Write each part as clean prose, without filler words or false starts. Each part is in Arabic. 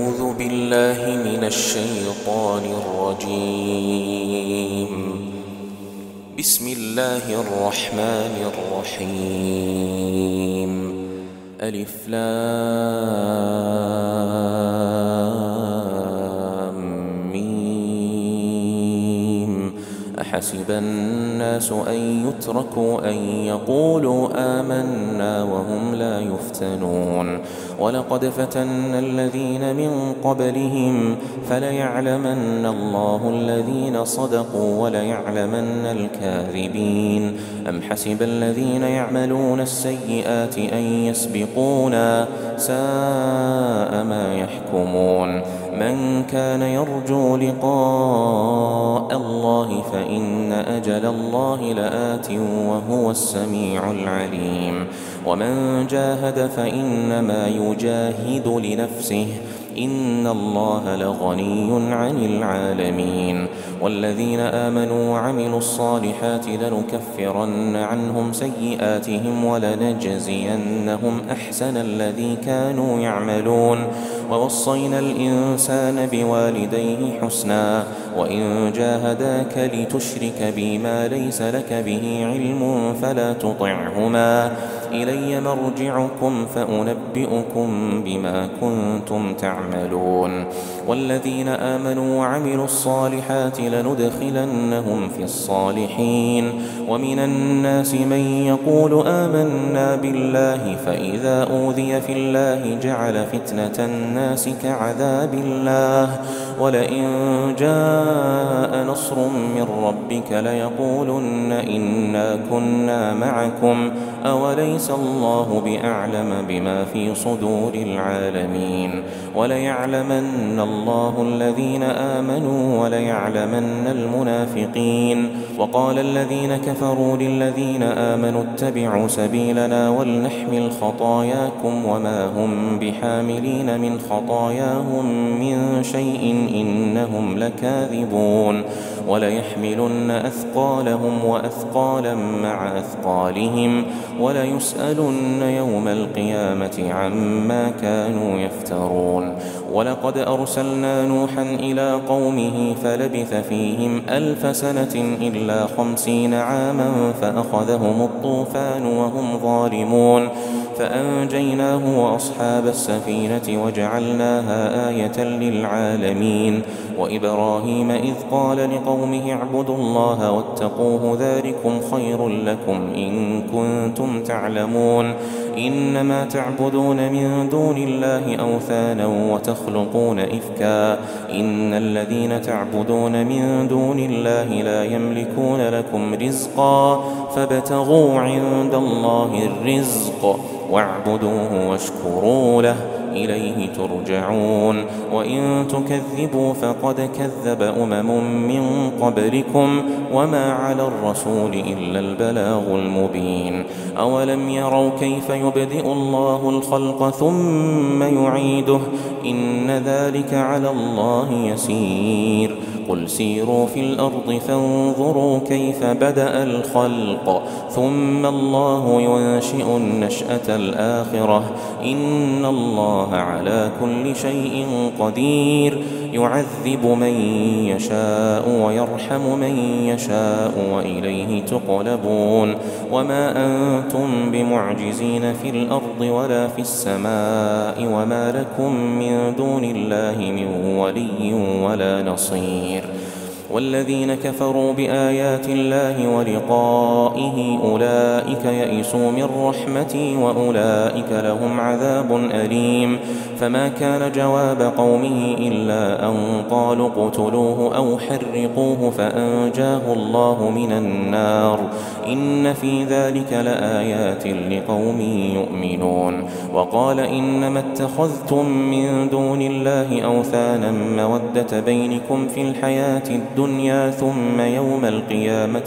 أعوذ بالله من الشيطان الرجيم. بسم الله الرحمن الرحيم. ألف لام ميم. أحسب الناس أن يتركوا أن يقولوا آمنا وهم لا يفتنون. ولقد فتنا الذين من قبلهم فليعلمن الله الذين صدقوا وليعلمن الكاذبين. أم حسب الذين يعملون السيئات أن يسبقونا ساء ما يحكمون. من كان يرجو لقاء الله فإن أجل الله لآت وهو السميع العليم. ومن جاهد فإنما يجاهد لنفسه إن الله لغني عن العالمين. والذين آمنوا وعملوا الصالحات لنكفرن عنهم سيئاتهم ولنجزينهم أحسن الذي كانوا يعملون. ووصينا الإنسان بوالديه حسنا وإن جاهداك لتشرك بي ما ليس لك به علم فلا تطعهما إلي مرجعكم فأنبئكم بما كنتم تعملون. والذين آمنوا وعملوا الصالحات لندخلنهم في الصالحين. ومن الناس من يقول آمنا بالله فإذا أوذي في الله جعل فتنة الناس كعذاب الله. ولئن جاء نصر من ربك ليقولن إنا كنا معكم أوليس الله بأعلم بما في صدور العالمين. وليعلمن الله الذين آمنوا وليعلمن المنافقين. وقال الذين كفروا للذين آمنوا اتبعوا سبيلنا ولنحمل خطاياكم وما هم بحاملين من خطاياهم من شيء إنهم لكاذبون. وليحملن أثقالهم وأثقالا مع أثقالهم وليسألن يوم القيامة عما كانوا يفترون. ولقد أرسلنا نوحا إلى قومه فلبث فيهم 1000 سنة إلا 50 عاما فأخذهم الطوفان وهم ظالمون فأنجيناه وأصحاب السفينة وجعلناها آية للعالمين. وإبراهيم إذ قال لقومه اعبدوا الله واتقوه ذلكم خير لكم إن كنتم تعلمون. إنما تعبدون من دون الله أوثانا وتخلقون إفكا إن الذين تعبدون من دون الله لا يملكون لكم رزقا فابتغوا عند الله الرزق واعبدوه واشكروا له إليه ترجعون. وإن تكذبوا فقد كذب من قبلكم وما على الرسول إلا البلاغ المبين. أولم يروا كيف يبدئ الله الخلق ثم يعيده إن ذلك على الله يسير. قل سيروا في الأرض فانظروا كيف بدأ الخلق ثم الله ينشئ النشأة الآخرة إن الله على كل شيء قدير. يعذب من يشاء ويرحم من يشاء وإليه تقلبون. وما أنتم بمعجزين في الأرض ولا في السماء وما لكم من دون الله من ولي ولا نصير. والذين كفروا بآيات الله ولقائه أولئك يئسوا من رحمتي وأولئك لهم عذاب أليم. فما كان جواب قومه إلا أن قالوا اقتلوه أو حرقوه فأنجاه الله من النار إن في ذلك لآيات لقوم يؤمنون. وقال إنما اتخذتم من دون الله أوثانا مودة بينكم في الحياة الدنيا ثم يوم القيامة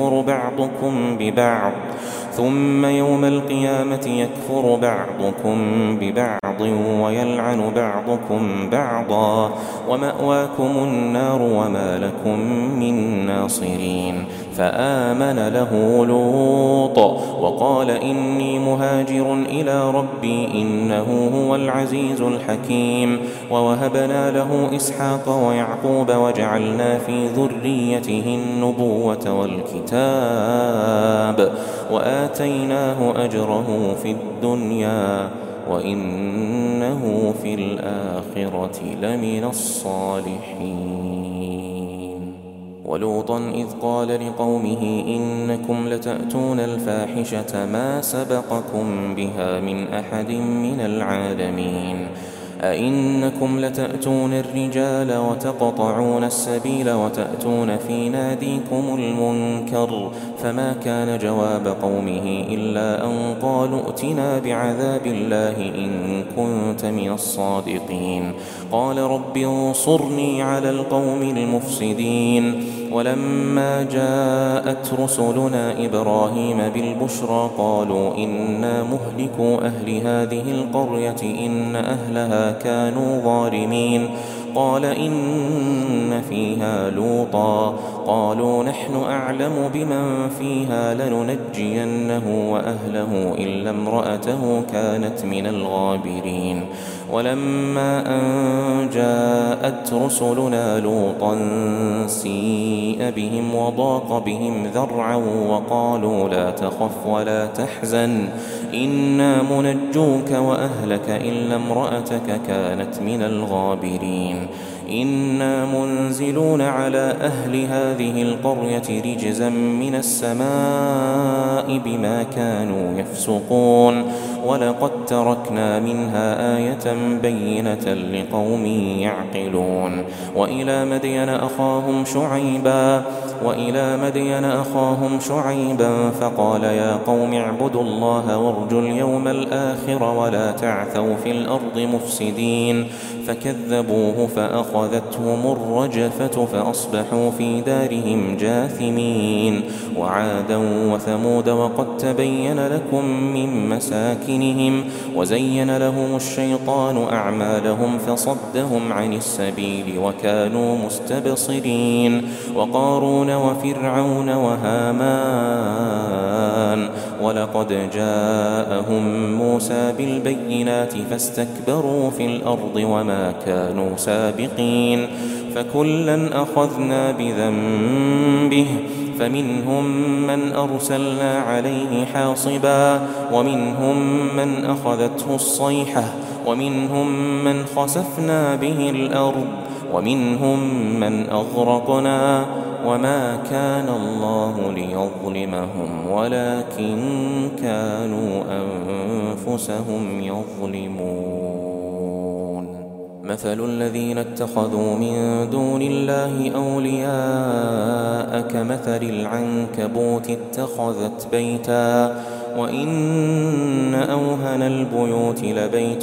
يكفر بعضكم ببعض ويلعن بعضكم بعضا ومأواكم النار وما لكم من ناصرين. فآمن له لوط وقال إني مهاجر إلى ربي إنه هو العزيز الحكيم. ووهبنا له إسحاق ويعقوب وجعلنا في ذريته النبوة والكتاب وآتيناه أجره في الدنيا وإنه في الآخرة لمن الصالحين. ولوطا إذ قال لقومه إنكم لتأتون الفاحشة ما سبقكم بها من أحد من العالمين أئنكم لتأتون الرجال وتقطعون السبيل وتأتون في ناديكم المنكر فما كان جواب قومه إلا أن قالوا ائتنا بعذاب الله إن كنت من الصادقين. قال رب انصرني على القوم المفسدين. ولما جاءت رسلنا إبراهيم بالبشرى قالوا إنا مهلكو أهل هذه القرية إن أهلها كانوا ظالمين. قال إن فيها لوطا قالوا نحن أعلم بمن فيها لننجينه وأهله إلا امرأته كانت من الغابرين. ولما أن جاءت رسلنا لوطا سيء بهم وضاق بهم ذرعا وقالوا لا تخف ولا تحزن إنا منجوك وأهلك إلا امرأتك كانت من الغابرين. إنا منزلون على أهل هذه القرية رجزا من السماء بما كانوا يفسقون ولقد تركنا منها آية بينة لقوم يعقلون. وإلى مدين أخاهم شعيبا فقال يا قوم اعبدوا الله وارجوا اليوم الآخر ولا تعثوا في الأرض مفسدين. فكذبوه فأخذتهم الرجفة فأصبحوا في دارهم جاثمين. وعادا وثمود وقد تبين لكم من مساكنهم وزين لهم الشيطان أعمالهم فصدهم عن السبيل وكانوا مستبصرين. وقارون وفرعون وهامان ولقد جاءهم موسى بالبينات فاستكبروا في الأرض وما كانوا سابقين. فكلا أخذنا بذنبه فمنهم من أرسلنا عليه حاصبا ومنهم من أخذته الصيحة ومنهم من خسفنا به الأرض ومنهم من أغرقنا وما كان الله ليظلمهم ولكن كانوا أنفسهم يظلمون. مثل الذين اتخذوا من دون الله أولياء كمثل العنكبوت اتخذت بيتا وإن أوهن البيوت لبيت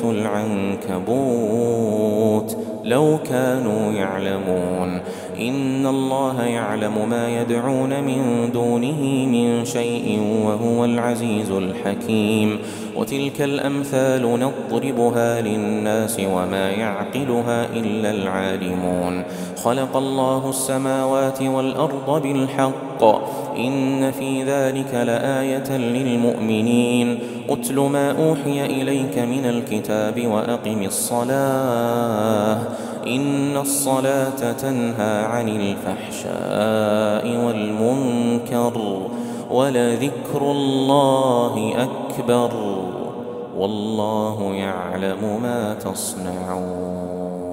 العنكبوت لو كانوا يعلمون. إن الله يعلم ما يدعون من دونه من شيء وهو العزيز الحكيم. وتلك الأمثال نضربها للناس وما يعقلها إلا العالمون. خلق الله السماوات والأرض بالحق إن في ذلك لآية للمؤمنين. أتل ما أوحي إليك من الكتاب وأقم الصلاة إن الصلاة تنهى عن الفحشاء والمنكر ولذكر الله أكبر والله يعلم ما تصنعون.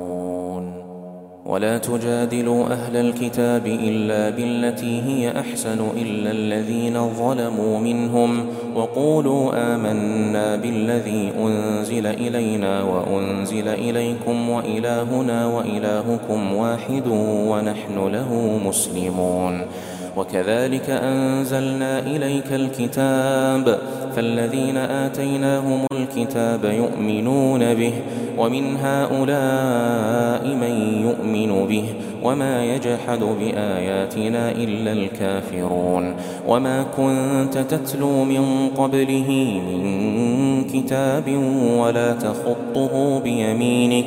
ولا تجادلوا أهل الكتاب إلا بالتي هي أحسن إلا الذين ظلموا منهم وقولوا آمنا بالذي أنزل إلينا وأنزل إليكم وإلهنا وإلهكم واحد ونحن له مسلمون. وكذلك أنزلنا إليك الكتاب فالذين آتيناهم الكتاب يؤمنون به ومن هؤلاء من يؤمن به وما يجحد بآياتنا إلا الكافرون. وما كنت تتلو من قبله من كتاب ولا تخطه بيمينك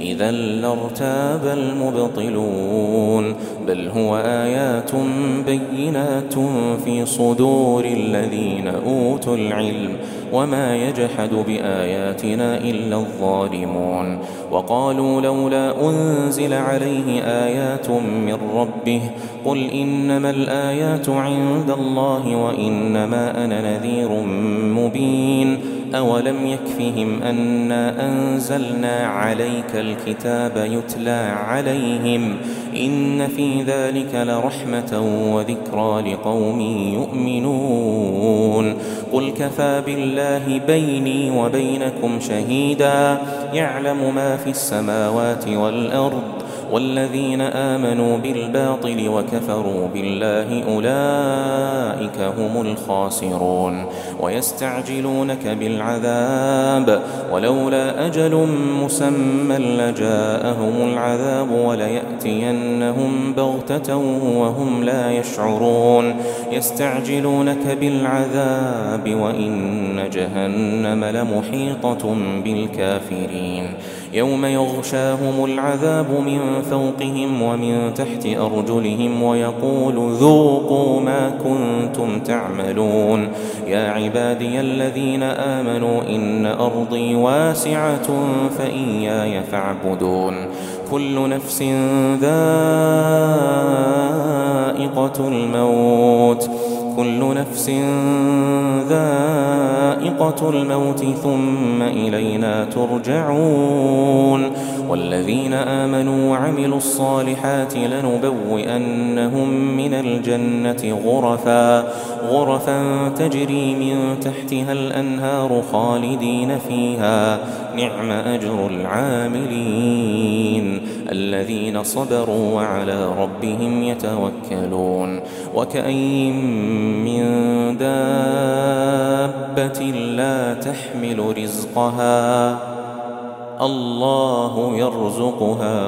إذا لارتاب المبطلون بل هو آيات بينات في صدور الذين أوتوا العلم وما يجحد بآياتنا إلا الظالمون وقالوا لولا أنزل عليه آيات من ربه قل إنما الآيات عند الله وإنما أنا نذير مبين أولم يكفهم أنا أنزلنا عليك الكتاب يتلى عليهم إن في ذلك لرحمة وذكرى لقوم يؤمنون قل كفى بالله بيني وبينكم شهيدا يعلم ما في السماوات والأرض والذين آمنوا بالباطل وكفروا بالله أولئك هم الخاسرون ويستعجلونك بالعذاب ولولا أجل مسمى لجاءهم العذاب وليأتينهم بغتة وهم لا يشعرون يستعجلونك بالعذاب وإن جهنم لمحيطة بالكافرين يوم يغشاهم العذاب من فوقهم ومن تحت أرجلهم ويقول ذوقوا ما كنتم تعملون يا عبادي الذين آمنوا إن أرضي واسعة فإياي فاعبدون كل نفس ذائقة الموت ثم إلينا ترجعون والذين آمنوا وعملوا الصالحات لنبوئنهم من الجنة غرفا تجري من تحتها الأنهار خالدين فيها نعم أجر العاملين الذين صبروا وعلى ربهم يتوكلون وكأين من دابة لا تحمل رزقها الله يرزقها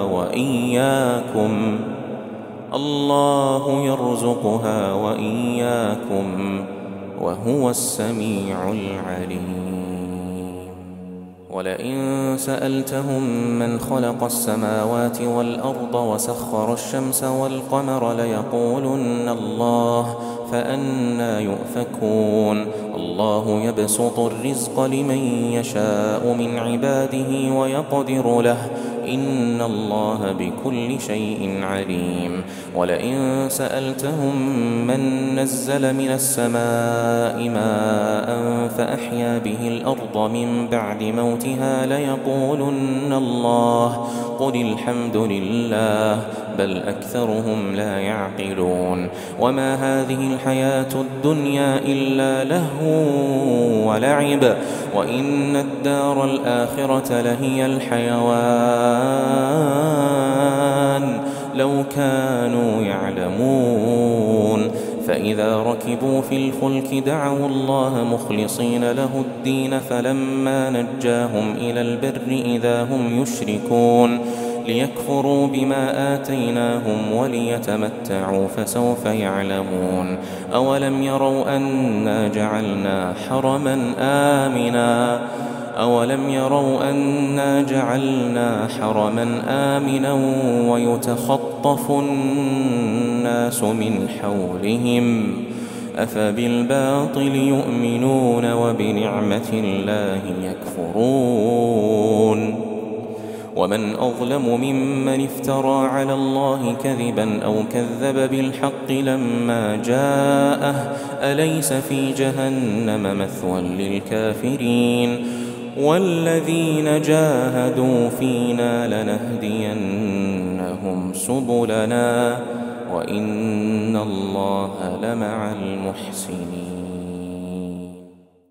وإياكم وهو السميع العليم ولئن سألتهم من خلق السماوات والأرض وسخر الشمس والقمر ليقولن الله فأنى يؤفكون الله يبسط الرزق لمن يشاء من عباده ويقدر له إن الله بكل شيء عليم ولئن سألتهم من نزل من السماء ماء فأحيا به الأرض من بعد موتها ليقولن الله قل الحمد لله بل أكثرهم لا يعقلون وما هذه الحياة الدنيا إلا لهو ولعب وإن الدار الآخرة لهي الحيوان لو كانوا يعلمون فإذا ركبوا في الفلك دعوا الله مخلصين له الدين فلما نجاهم إلى البر إذا هم يشركون ليكفروا بما آتيناهم وليتمتعوا فسوف يعلمون أولم يروا أنا جعلنا حرما آمنا ويتخطف الناس من حولهم أفبالباطل يؤمنون وبنعمة الله يكفرون ومن أظلم ممن افترى على الله كذبا أو كذب بالحق لما جاءه أليس في جهنم مثوى للكافرين والذين جاهدوا فينا لنهدينهم سبلنا وإن الله لمع المحسنين